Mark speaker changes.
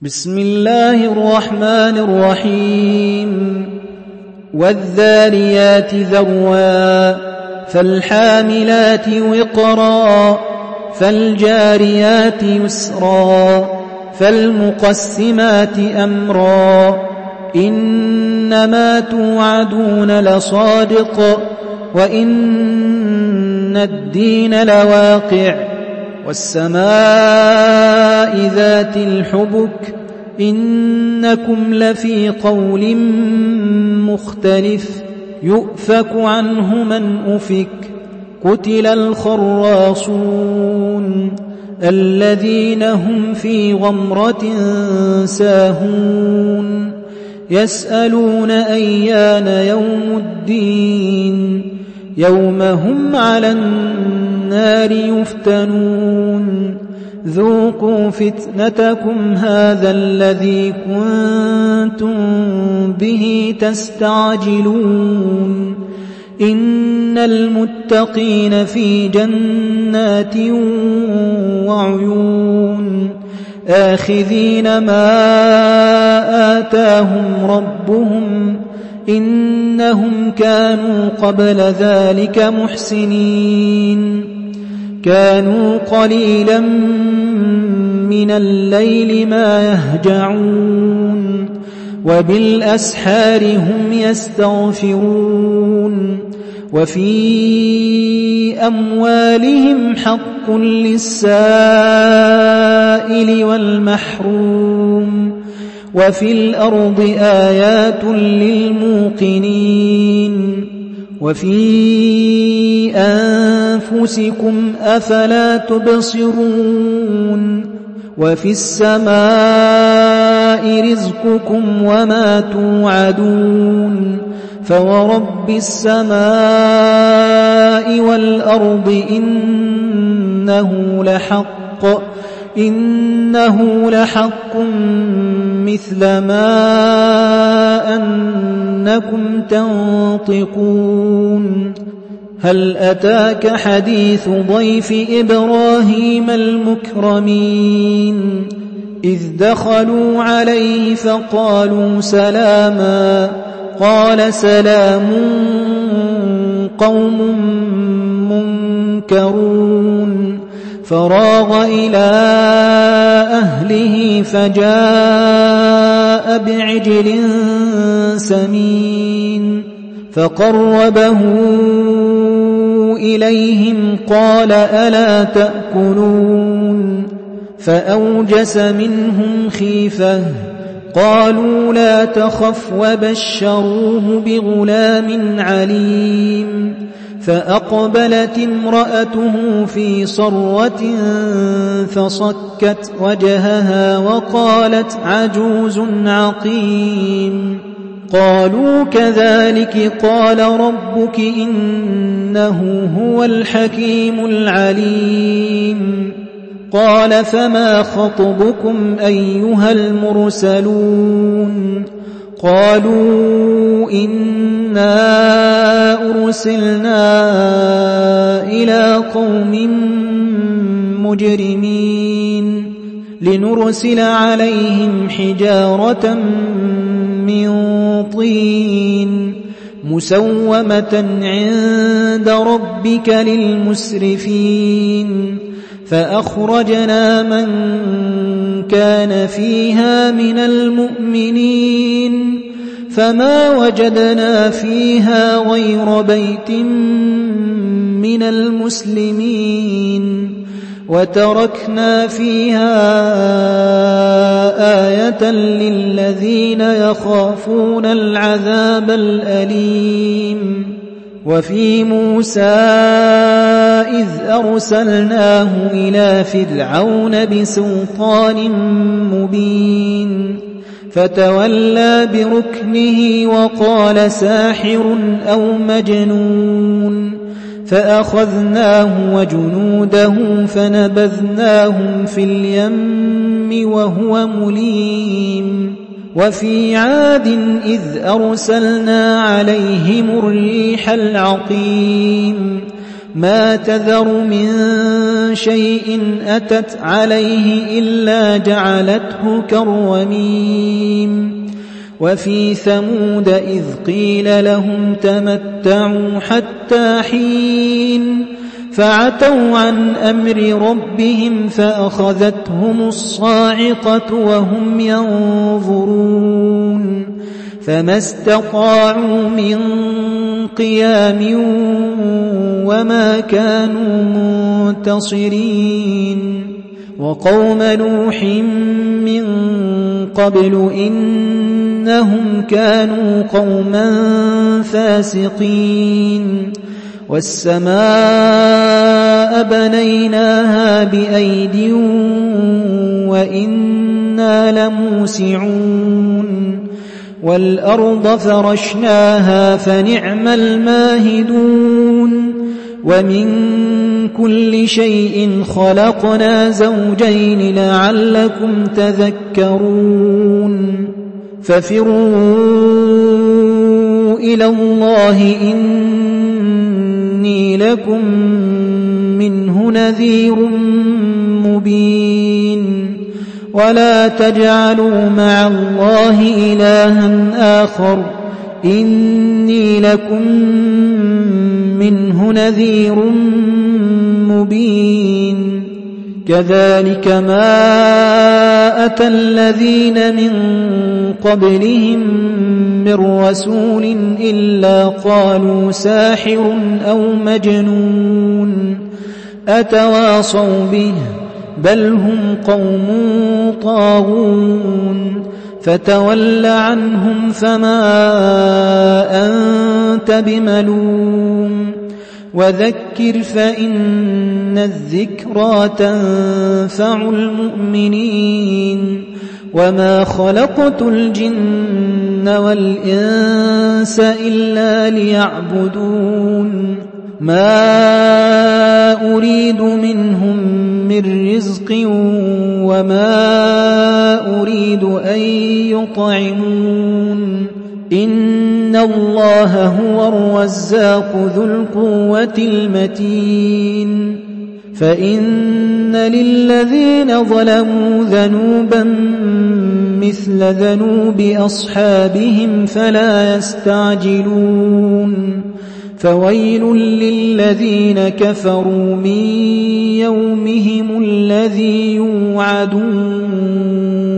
Speaker 1: بسم الله الرحمن الرحيم والذاريات ذروا فالحاملات وقرا فالجاريات يسرا فالمقسمات أمرا إنما توعدون لصادق وإن الدين لواقع والسماء ذات الحبك إنكم لفي قول مختلف يؤفك عنه من أفك قتل الخراصون الذين هم في غمرة ساهون يسألون أيان يوم الدين يوم هم على النار يفتنون ذوقوا فتنتكم هذا الذي كنتم به تستعجلون إن المتقين في جنات وعيون آخذين ما آتاهم ربهم إنهم كانوا قبل ذلك محسنين كانوا قليلا من الليل ما يهجعون وبالأسحار هم يستغفرون وفي أموالهم حق للسائل والمحروم وفي الأرض آيات للموقنين وفي أنفسكم أفلا تبصرون وفي السماء رزقكم وما توعدون فورب السماء والأرض إنه لحق مثل ما أنكم تنطقون هل أتاك حديث ضيف إبراهيم المكرمين إذ دخلوا عليه فقالوا سلاما قال سلام قوم منكرون فراغ إلى أهله فجاء بعجل سمين فقربه إليهم قال ألا تأكلون فأوجس منهم خيفة قالوا لا تخف وبشروه بغلام عليم فأقبلت امرأته في صرة فصكت وجهها وقالت عجوز عقيم قالوا كذلك قال ربك إنه هو الحكيم العليم قال فما خطبكم أيها المرسلون قالوا إنا أرسلنا إلى قوم مجرمين لنرسل عليهم حجارة من طين مسومة عند ربك للمسرفين فأخرجنا من كان فيها من المؤمنين فما وجدنا فيها غير بيت من المسلمين وتركنا فيها آية للذين يخافون العذاب الأليم وفي موسى إذ أرسلناه إلى فرعون بسلطان مبين فتولى بركنه وقال ساحر أو مجنون فأخذناه وجنوده فنبذناهم في اليم وهو مليم وفي عاد إذ أرسلنا عليهم الريح العقيم ما تذر من شيء أتت عليه إلا جعلته كالرميم وفي ثمود إذ قيل لهم تمتعوا حتى حين فعتوا عن أمر ربهم فأخذتهم الصاعقة وهم ينظرون فما استطاعوا من قيام وما كانوا منتصرين وقوم نوح من قبل إنهم كانوا قوما فاسقين والسماء بنيناها بأيد وإنا لموسعون والأرض فرشناها فنعم الماهدون ومن كل شيء خلقنا زوجين لعلكم تذكرون ففروا إلى الله إني لكم منه نذير مبين ولا تجعلوا مع الله إلها آخر إني لكم منه نذير مبين كذلك ما أتى الذين من قبلهم من رسول إلا قالوا ساحر أو مجنون أتواصوا به بل هم قوم طاغون فتول عنهم فما أنت بملوم وذكر فإن الذكرى تنفع المؤمنين وما خلقت الجن والإنس إلا ليعبدون ما أريد منهم من رزق وما أريد أن يطعمون إن الله هو الرزاق ذو القوة المتين فإن للذين ظلموا ذنوبا مثل ذنوب أصحابهم فلا يستعجلون فويل للذين كفروا من يومهم الذي يوعدون